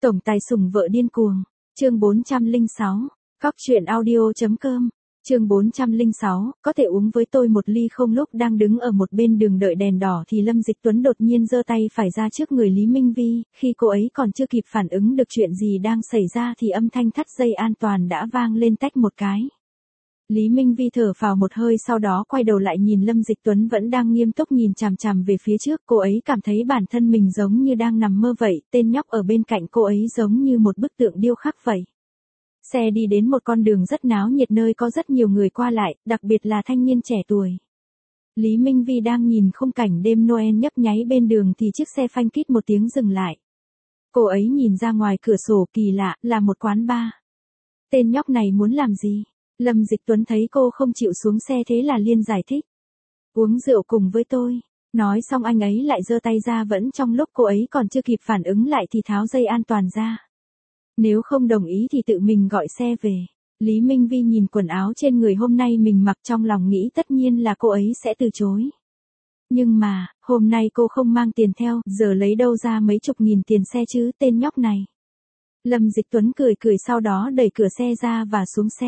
Tổng tài sủng vợ điên cuồng. Chương 406. Cóc truyện audio.com. Chương 406, có thể uống với tôi một ly không? Lúc đang đứng ở một bên đường đợi đèn đỏ thì Lâm Dịch Tuấn đột nhiên giơ tay phải ra trước người Lý Minh Vi, khi cô ấy còn chưa kịp phản ứng được chuyện gì đang xảy ra thì âm thanh thắt dây an toàn đã vang lên tách một cái. Lý Minh Vi thở phào một hơi, sau đó quay đầu lại nhìn Lâm Dịch Tuấn vẫn đang nghiêm túc nhìn chằm chằm về phía trước. Cô ấy cảm thấy bản thân mình giống như đang nằm mơ vậy, tên nhóc ở bên cạnh cô ấy giống như một bức tượng điêu khắc vậy. Xe đi đến một con đường rất náo nhiệt nơi có rất nhiều người qua lại, đặc biệt là thanh niên trẻ tuổi. Lý Minh Vi đang nhìn khung cảnh đêm Noel nhấp nháy bên đường thì chiếc xe phanh kít một tiếng dừng lại. Cô ấy nhìn ra ngoài cửa sổ, kỳ lạ, là một quán bar. Tên nhóc này muốn làm gì? Lâm Dịch Tuấn thấy cô không chịu xuống xe thế là liền giải thích. Uống rượu cùng với tôi. Nói xong anh ấy lại giơ tay ra, vẫn trong lúc cô ấy còn chưa kịp phản ứng lại thì tháo dây an toàn ra. Nếu không đồng ý thì tự mình gọi xe về. Lý Minh Vi nhìn quần áo trên người hôm nay mình mặc, trong lòng nghĩ tất nhiên là cô ấy sẽ từ chối. Nhưng mà, hôm nay cô không mang tiền theo, giờ lấy đâu ra mấy chục nghìn tiền xe chứ, tên nhóc này. Lâm Dịch Tuấn cười cười, sau đó đẩy cửa xe ra và xuống xe.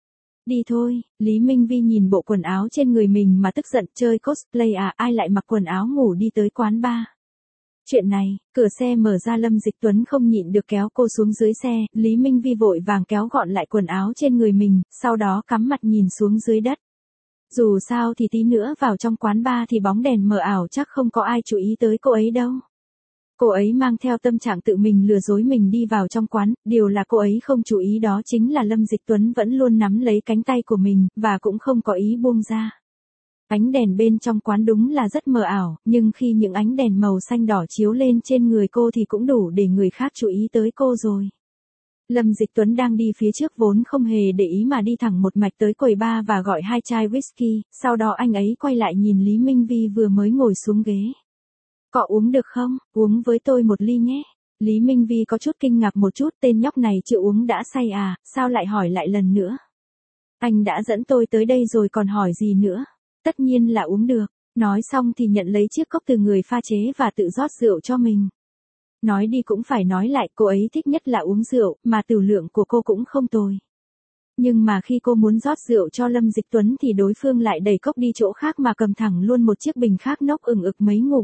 Đi thôi. Lý Minh Vi nhìn bộ quần áo trên người mình mà tức giận, chơi cosplay à, ai lại mặc quần áo ngủ đi tới quán bar. Chuyện này, cửa xe mở ra, Lâm Dịch Tuấn không nhịn được kéo cô xuống dưới xe. Lý Minh Vi vội vàng kéo gọn lại quần áo trên người mình, sau đó cắm mặt nhìn xuống dưới đất. Dù sao thì tí nữa vào trong quán bar thì bóng đèn mờ ảo, chắc không có ai chú ý tới cô ấy đâu. Cô ấy mang theo tâm trạng tự mình lừa dối mình đi vào trong quán, điều là cô ấy không chú ý đó chính là Lâm Dịch Tuấn vẫn luôn nắm lấy cánh tay của mình, và cũng không có ý buông ra. Ánh đèn bên trong quán đúng là rất mờ ảo, nhưng khi những ánh đèn màu xanh đỏ chiếu lên trên người cô thì cũng đủ để người khác chú ý tới cô rồi. Lâm Dịch Tuấn đang đi phía trước vốn không hề để ý mà đi thẳng một mạch tới quầy bar và gọi 2 chai whisky, sau đó anh ấy quay lại nhìn Lý Minh Vi vừa mới ngồi xuống ghế. Có uống được không? Uống với tôi một ly nhé. Lý Minh Vi có chút kinh ngạc một chút, tên nhóc này chưa uống đã say à, sao lại hỏi lại lần nữa? Anh đã dẫn tôi tới đây rồi còn hỏi gì nữa? Tất nhiên là uống được. Nói xong thì nhận lấy chiếc cốc từ người pha chế và tự rót rượu cho mình. Nói đi cũng phải nói lại, cô ấy thích nhất là uống rượu, mà tiểu lượng của cô cũng không tồi. Nhưng mà khi cô muốn rót rượu cho Lâm Dịch Tuấn thì đối phương lại đẩy cốc đi chỗ khác mà cầm thẳng luôn một chiếc bình khác nốc ừng ực mấy ngụm.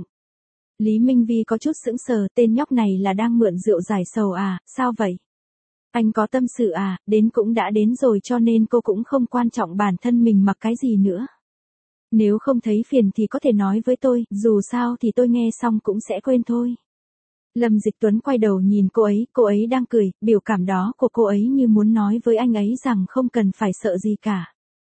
Lý Minh Vi có chút sững sờ, tên nhóc này là đang mượn rượu giải sầu à, sao vậy? Anh có tâm sự à, đến cũng đã đến rồi cho nên cô cũng không quan trọng bản thân mình mặc cái gì nữa. Nếu không thấy phiền thì có thể nói với tôi, dù sao thì tôi nghe xong cũng sẽ quên thôi. Lâm Dịch Tuấn quay đầu nhìn cô ấy đang cười, biểu cảm đó của cô ấy như muốn nói với anh ấy rằng không cần phải sợ gì cả.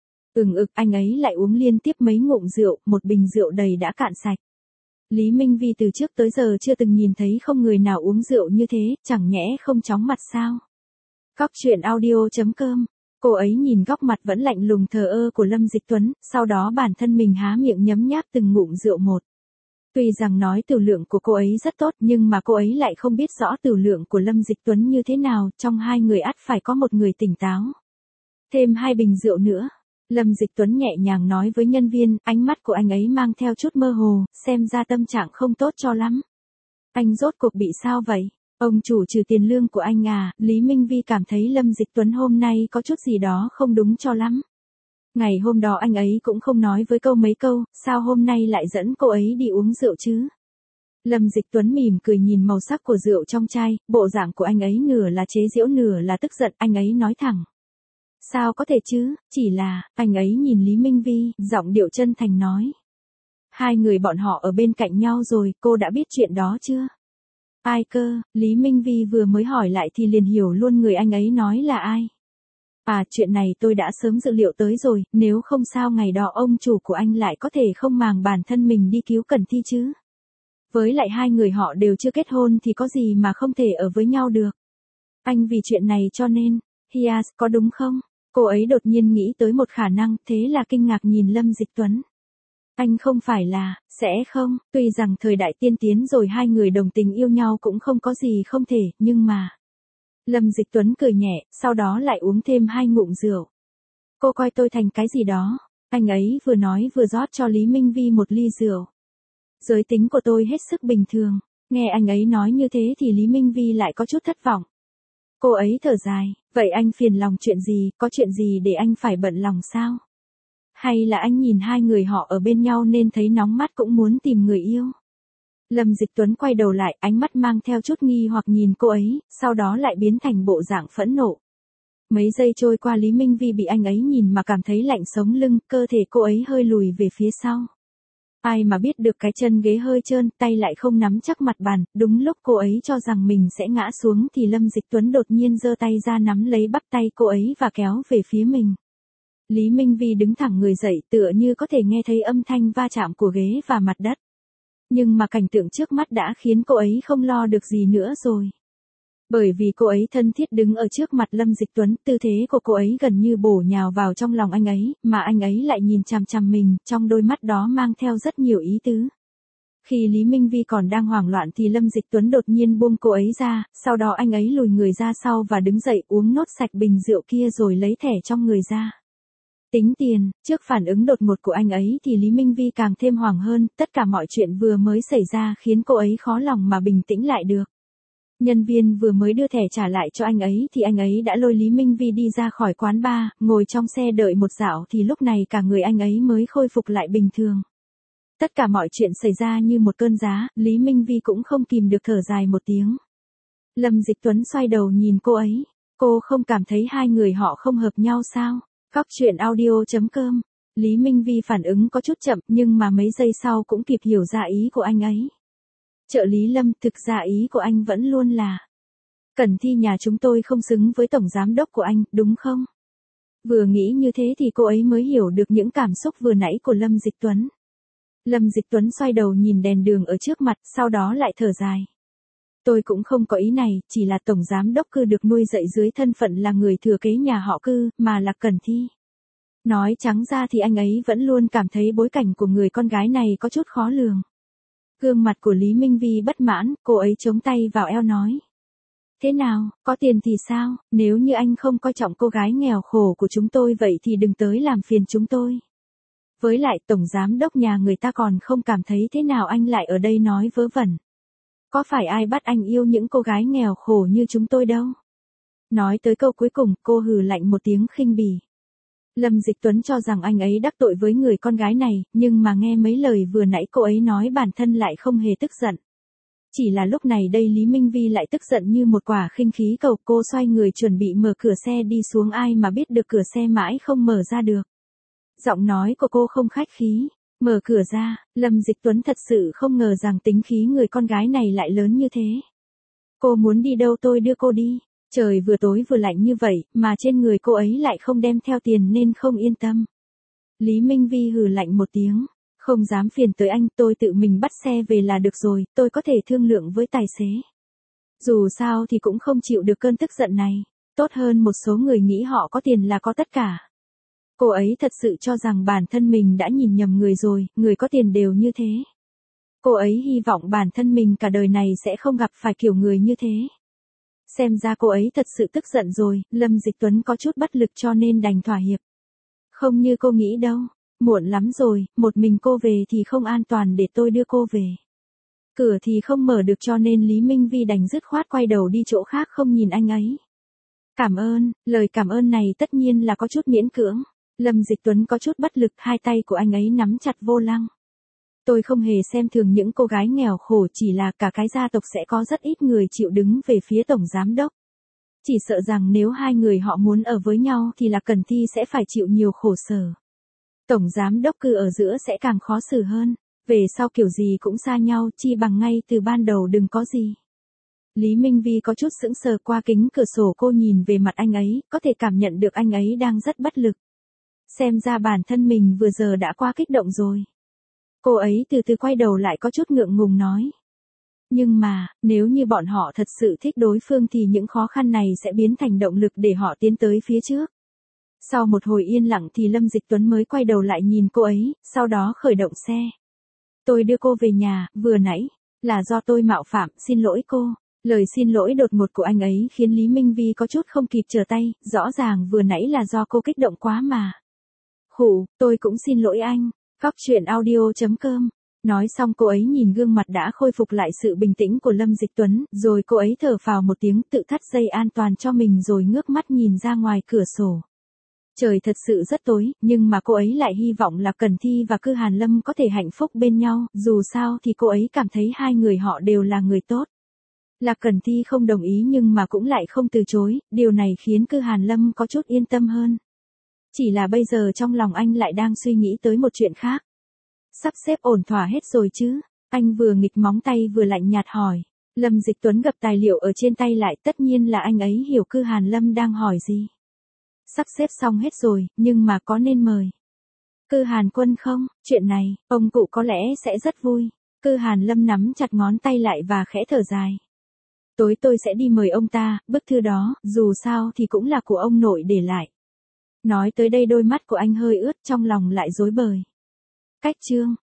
Anh ấy lại uống liên tiếp mấy ngụm rượu, một bình rượu đầy đã cạn sạch. Lý Minh Vi từ trước tới giờ chưa từng nhìn thấy không người nào uống rượu như thế, chẳng nhẽ không chóng mặt sao? Cóc truyện audio.com. Cô ấy nhìn góc mặt vẫn lạnh lùng thờ ơ của Lâm Dịch Tuấn, sau đó bản thân mình há miệng nhấm nháp từng ngụm rượu một. Tuy rằng nói tiểu lượng của cô ấy rất tốt nhưng mà cô ấy lại không biết rõ tiểu lượng của Lâm Dịch Tuấn như thế nào, trong hai người ắt phải có một người tỉnh táo. Thêm 2 bình rượu nữa. Lâm Dịch Tuấn nhẹ nhàng nói với nhân viên, ánh mắt của anh ấy mang theo chút mơ hồ, xem ra tâm trạng không tốt cho lắm. Anh rốt cuộc bị sao vậy? Ông chủ trừ tiền lương của anh à? Lý Minh Vi cảm thấy Lâm Dịch Tuấn hôm nay có chút gì đó không đúng cho lắm. Ngày hôm đó anh ấy cũng không nói với mấy câu, sao hôm nay lại dẫn cô ấy đi uống rượu chứ? Lâm Dịch Tuấn mỉm cười nhìn màu sắc của rượu trong chai, bộ dạng của anh ấy nửa là chế giễu nửa là tức giận, anh ấy nói thẳng. Sao có thể chứ, chỉ là, anh ấy nhìn Lý Minh Vi, giọng điệu chân thành nói. Hai người bọn họ ở bên cạnh nhau rồi, cô đã biết chuyện đó chưa? Ai cơ? Lý Minh Vi vừa mới hỏi lại thì liền hiểu luôn người anh ấy nói là ai. À, chuyện này tôi đã sớm dự liệu tới rồi, nếu không sao ngày đó ông chủ của anh lại có thể không màng bản thân mình đi cứu Cẩn Thi chứ. Với lại hai người họ đều chưa kết hôn thì có gì mà không thể ở với nhau được. Anh vì chuyện này cho nên, Hias, có đúng không? Cô ấy đột nhiên nghĩ tới một khả năng, thế là kinh ngạc nhìn Lâm Dịch Tuấn. Anh không phải là, sẽ không, tuy rằng thời đại tiên tiến rồi hai người đồng tình yêu nhau cũng không có gì không thể, nhưng mà... Lâm Dịch Tuấn cười nhẹ, sau đó lại uống thêm 2 ngụm rượu. Cô coi tôi thành cái gì đó? Anh ấy vừa nói vừa rót cho Lý Minh Vi một ly rượu. Giới tính của tôi hết sức bình thường. Nghe anh ấy nói như thế thì Lý Minh Vi lại có chút thất vọng. Cô ấy thở dài, vậy anh phiền lòng chuyện gì, có chuyện gì để anh phải bận lòng sao? Hay là anh nhìn hai người họ ở bên nhau nên thấy nóng mắt cũng muốn tìm người yêu? Lâm Dịch Tuấn quay đầu lại, ánh mắt mang theo chút nghi hoặc nhìn cô ấy, sau đó lại biến thành bộ dạng phẫn nộ. Mấy giây trôi qua Lý Minh Vi bị anh ấy nhìn mà cảm thấy lạnh sống lưng, cơ thể cô ấy hơi lùi về phía sau. Ai mà biết được cái chân ghế hơi trơn, tay lại không nắm chắc mặt bàn, đúng lúc cô ấy cho rằng mình sẽ ngã xuống thì Lâm Dịch Tuấn đột nhiên giơ tay ra nắm lấy bắp tay cô ấy và kéo về phía mình. Lý Minh Vi đứng thẳng người dậy tựa như có thể nghe thấy âm thanh va chạm của ghế và mặt đất. Nhưng mà cảnh tượng trước mắt đã khiến cô ấy không lo được gì nữa rồi. Bởi vì cô ấy thân thiết đứng ở trước mặt Lâm Dịch Tuấn, tư thế của cô ấy gần như bổ nhào vào trong lòng anh ấy, mà anh ấy lại nhìn chằm chằm mình, trong đôi mắt đó mang theo rất nhiều ý tứ. Khi Lý Minh Vi còn đang hoảng loạn thì Lâm Dịch Tuấn đột nhiên buông cô ấy ra, sau đó anh ấy lùi người ra sau và đứng dậy uống nốt sạch bình rượu kia rồi lấy thẻ trong người ra. Tính tiền, trước phản ứng đột ngột của anh ấy thì Lý Minh Vi càng thêm hoảng hơn, tất cả mọi chuyện vừa mới xảy ra khiến cô ấy khó lòng mà bình tĩnh lại được. Nhân viên vừa mới đưa thẻ trả lại cho anh ấy thì anh ấy đã lôi Lý Minh Vi đi ra khỏi quán bar, ngồi trong xe đợi một dạo thì lúc này cả người anh ấy mới khôi phục lại bình thường. Tất cả mọi chuyện xảy ra như một cơn giá, Lý Minh Vi cũng không kìm được thở dài một tiếng. Lâm Dịch Tuấn xoay đầu nhìn cô ấy, cô không cảm thấy hai người họ không hợp nhau sao? Cóc truyện audio.com. Lý Minh Vi phản ứng có chút chậm nhưng mà mấy giây sau cũng kịp hiểu ra ý của anh ấy. Trợ lý Lâm, thực ra ý của anh vẫn luôn là Cẩn Thi nhà chúng tôi không xứng với tổng giám đốc của anh, đúng không? Vừa nghĩ như thế thì cô ấy mới hiểu được những cảm xúc vừa nãy của Lâm Dịch Tuấn. Lâm Dịch Tuấn xoay đầu nhìn đèn đường ở trước mặt, sau đó lại thở dài. Tôi cũng không có ý này, chỉ là tổng giám đốc Cư được nuôi dạy dưới thân phận là người thừa kế nhà họ Cư, mà là Cẩn Thi. Nói trắng ra thì anh ấy vẫn luôn cảm thấy bối cảnh của người con gái này có chút khó lường. Gương mặt của Lý Minh Vi bất mãn, cô ấy chống tay vào eo nói. Thế nào, có tiền thì sao, nếu như anh không coi trọng cô gái nghèo khổ của chúng tôi vậy thì đừng tới làm phiền chúng tôi. Với lại tổng giám đốc nhà người ta còn không cảm thấy thế nào anh lại ở đây nói vớ vẩn. Có phải ai bắt anh yêu những cô gái nghèo khổ như chúng tôi đâu. Nói tới câu cuối cùng, cô hừ lạnh một tiếng khinh bỉ. Lâm Dịch Tuấn cho rằng anh ấy đắc tội với người con gái này, nhưng mà nghe mấy lời vừa nãy cô ấy nói bản thân lại không hề tức giận. Chỉ là lúc này đây Lý Minh Vi lại tức giận như một quả khinh khí cầu, cô xoay người chuẩn bị mở cửa xe đi xuống, ai mà biết được cửa xe mãi không mở ra được. Giọng nói của cô không khách khí, mở cửa ra, Lâm Dịch Tuấn thật sự không ngờ rằng tính khí người con gái này lại lớn như thế. Cô muốn đi đâu tôi đưa cô đi. Trời vừa tối vừa lạnh như vậy, mà trên người cô ấy lại không đem theo tiền nên không yên tâm. Lý Minh Vi hừ lạnh một tiếng, không dám phiền tới anh, tôi tự mình bắt xe về là được rồi, tôi có thể thương lượng với tài xế. Dù sao thì cũng không chịu được cơn tức giận này, tốt hơn một số người nghĩ họ có tiền là có tất cả. Cô ấy thật sự cho rằng bản thân mình đã nhìn nhầm người rồi, người có tiền đều như thế. Cô ấy hy vọng bản thân mình cả đời này sẽ không gặp phải kiểu người như thế. Xem ra cô ấy thật sự tức giận rồi, Lâm Dịch Tuấn có chút bất lực cho nên đành thỏa hiệp. Không như cô nghĩ đâu, muộn lắm rồi, một mình cô về thì không an toàn để tôi đưa cô về. Cửa thì không mở được cho nên Lý Minh Vi đành dứt khoát quay đầu đi chỗ khác không nhìn anh ấy. Cảm ơn, lời cảm ơn này tất nhiên là có chút miễn cưỡng. Lâm Dịch Tuấn có chút bất lực, hai tay của anh ấy nắm chặt vô lăng. Tôi không hề xem thường những cô gái nghèo khổ, chỉ là cả cái gia tộc sẽ có rất ít người chịu đứng về phía tổng giám đốc. Chỉ sợ rằng nếu hai người họ muốn ở với nhau thì là Cẩn Thi sẽ phải chịu nhiều khổ sở. Tổng giám đốc Cư ở giữa sẽ càng khó xử hơn, về sau kiểu gì cũng xa nhau, chi bằng ngay từ ban đầu đừng có gì. Lý Minh Vi có chút sững sờ, qua kính cửa sổ cô nhìn về mặt anh ấy, có thể cảm nhận được anh ấy đang rất bất lực. Xem ra bản thân mình vừa giờ đã quá kích động rồi. Cô ấy từ từ quay đầu lại có chút ngượng ngùng nói. Nhưng mà, nếu như bọn họ thật sự thích đối phương thì những khó khăn này sẽ biến thành động lực để họ tiến tới phía trước. Sau một hồi yên lặng thì Lâm Dịch Tuấn mới quay đầu lại nhìn cô ấy, sau đó khởi động xe. Tôi đưa cô về nhà, vừa nãy, là do tôi mạo phạm, xin lỗi cô. Lời xin lỗi đột ngột của anh ấy khiến Lý Minh Vi có chút không kịp trở tay, rõ ràng vừa nãy là do cô kích động quá mà. Khụ, tôi cũng xin lỗi anh. Cóc truyện audio.com Nói xong cô ấy nhìn gương mặt đã khôi phục lại sự bình tĩnh của Lâm Dịch Tuấn, rồi cô ấy thở phào một tiếng tự thắt dây an toàn cho mình rồi ngước mắt nhìn ra ngoài cửa sổ. Trời thật sự rất tối, nhưng mà cô ấy lại hy vọng là Cẩn Thi và Cư Hàn Lâm có thể hạnh phúc bên nhau, dù sao thì cô ấy cảm thấy hai người họ đều là người tốt. Là Cẩn Thi không đồng ý nhưng mà cũng lại không từ chối, điều này khiến Cư Hàn Lâm có chút yên tâm hơn. Chỉ là bây giờ trong lòng anh lại đang suy nghĩ tới một chuyện khác. Sắp xếp ổn thỏa hết rồi chứ? Anh vừa nghịch móng tay vừa lạnh nhạt hỏi. Lâm Dịch Tuấn gập tài liệu ở trên tay lại, tất nhiên là anh ấy hiểu Cư Hàn Lâm đang hỏi gì. Sắp xếp xong hết rồi, nhưng mà có nên mời Cư Hàn Quân không? Chuyện này, ông cụ có lẽ sẽ rất vui. Cư Hàn Lâm nắm chặt ngón tay lại và khẽ thở dài. Tối tôi sẽ đi mời ông ta, bức thư đó, dù sao thì cũng là của ông nội để lại. Nói tới đây đôi mắt của anh hơi ướt, trong lòng lại rối bời. Cách chương